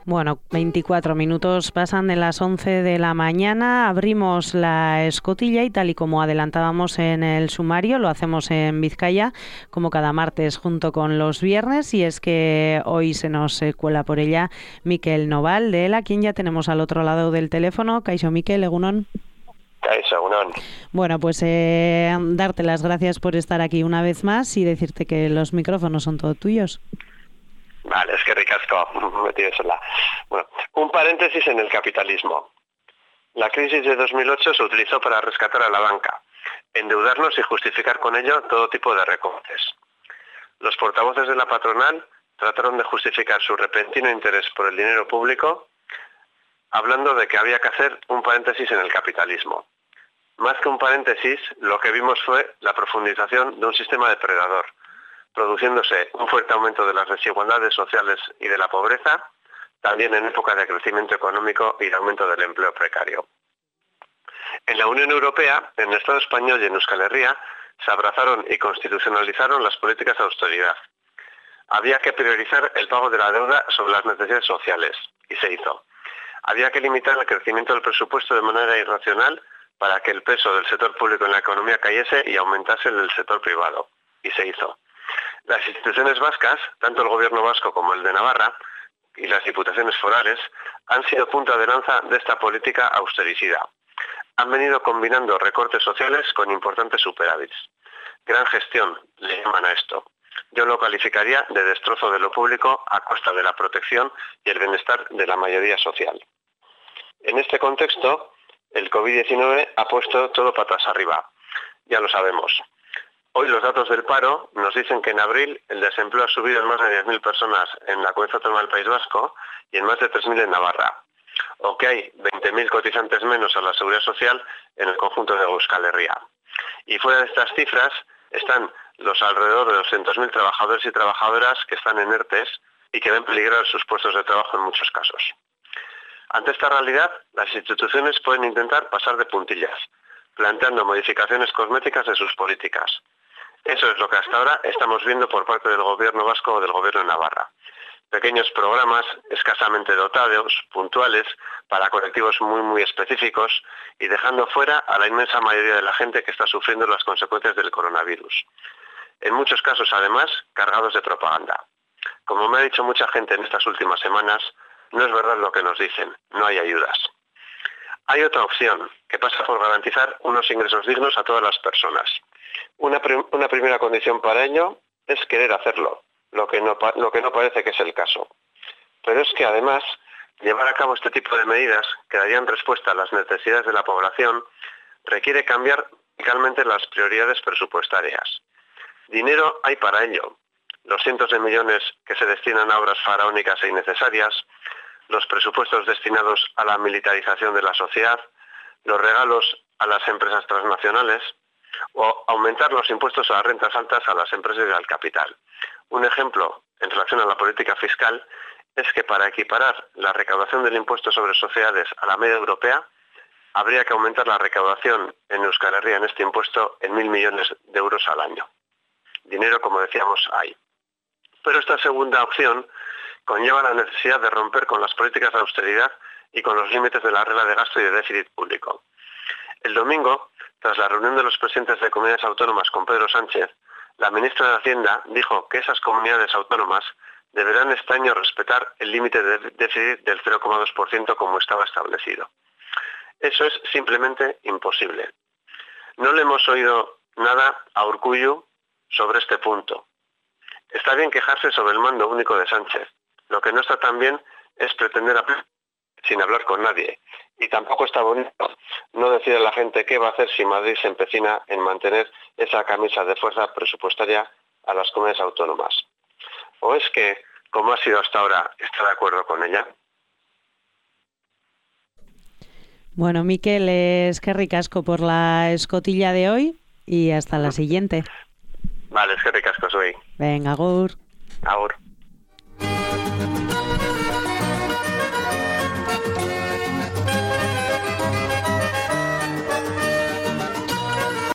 Bueno, 24 minutos pasan de las 11 de la mañana, abrimos la escotilla y tal y como adelantábamos en el sumario, lo hacemos en Vizcaya, como cada martes junto con los viernes, y es que hoy se nos cuela por ella Mikel Noval de ELA, quien ya tenemos al otro lado del teléfono. Kaixo Mikel, egunon. Kaixo, egunon. Bueno, pues darte las gracias por estar aquí una vez más y decirte que los micrófonos son todos tuyos. Vale, es que ricasco, metido sola. Bueno, un paréntesis en el capitalismo. La crisis de 2008 se utilizó para rescatar a la banca, endeudarnos y justificar con ello todo tipo de recortes. Los portavoces de la patronal trataron de justificar su repentino interés por el dinero público hablando de que había que hacer un paréntesis en el capitalismo. Más que un paréntesis, lo que vimos fue la profundización de un sistema depredador, produciéndose un fuerte aumento de las desigualdades sociales y de la pobreza, también en época de crecimiento económico y de aumento del empleo precario. En la Unión Europea, en el Estado español y en Euskal Herria, se abrazaron y constitucionalizaron las políticas de austeridad. Había que priorizar el pago de la deuda sobre las necesidades sociales, y se hizo. Había que limitar el crecimiento del presupuesto de manera irracional para que el peso del sector público en la economía cayese y aumentase el del sector privado, y se hizo. Las instituciones vascas, tanto el gobierno vasco como el de Navarra, y las diputaciones forales, han sido punta de lanza de esta política austericida. Han venido combinando recortes sociales con importantes superávits. Gran gestión, le llaman a esto. Yo lo calificaría de destrozo de lo público a costa de la protección y el bienestar de la mayoría social. En este contexto, el COVID-19 ha puesto todo patas arriba. Ya lo sabemos. Hoy los datos del paro nos dicen que en abril el desempleo ha subido en más de 10.000 personas en la comunidad autónoma del País Vasco y en más de 3.000 en Navarra. O que hay 20.000 cotizantes menos a la Seguridad Social en el conjunto de Euskal Herria. Y fuera de estas cifras están los alrededor de 200.000 trabajadores y trabajadoras que están en ERTEs y que ven peligrar sus puestos de trabajo en muchos casos. Ante esta realidad, las instituciones pueden intentar pasar de puntillas, planteando modificaciones cosméticas de sus políticas. Eso es lo que hasta ahora estamos viendo por parte del gobierno vasco o del gobierno de Navarra. Pequeños programas escasamente dotados, puntuales, para colectivos muy específicos y dejando fuera a la inmensa mayoría de la gente que está sufriendo las consecuencias del coronavirus. En muchos casos, además, cargados de propaganda. Como me ha dicho mucha gente en estas últimas semanas, no es verdad lo que nos dicen, no hay ayudas. Hay otra opción, que pasa por garantizar unos ingresos dignos a todas las personas. Una primera condición para ello es querer hacerlo, lo que no parece que es el caso. Pero es que además, llevar a cabo este tipo de medidas que darían respuesta a las necesidades de la población requiere cambiar radicalmente las prioridades presupuestarias. Dinero hay para ello. Los cientos de millones que se destinan a obras faraónicas e innecesarias, los presupuestos destinados a la militarización de la sociedad, los regalos a las empresas transnacionales o aumentar los impuestos a las rentas altas a las empresas y al capital. Un ejemplo en relación a la política fiscal es que para equiparar la recaudación del impuesto sobre sociedades a la media europea, habría que aumentar la recaudación en Euskal Herria en este impuesto en 1.000 millones de euros al año. Dinero, como decíamos, hay. Pero esta segunda opción conlleva la necesidad de romper con las políticas de austeridad y con los límites de la regla de gasto y de déficit público. El domingo, tras la reunión de los presidentes de comunidades autónomas con Pedro Sánchez, la ministra de Hacienda dijo que esas comunidades autónomas deberán este año respetar el límite de déficit del 0,2% como estaba establecido. Eso es simplemente imposible. No le hemos oído nada a Urkullu sobre este punto. Está bien quejarse sobre el mando único de Sánchez. Lo que no está tan bien es pretender aplicar sin hablar con nadie. Y tampoco está bonito no decir a la gente qué va a hacer si Madrid se empecina en mantener esa camisa de fuerza presupuestaria a las comunidades autónomas. ¿O es que, como ha sido hasta ahora, está de acuerdo con ella? Bueno, Mikel, es que ricasco por la escotilla de hoy y hasta la siguiente. Vale, es que ricasco soy. Venga, agur. Agur.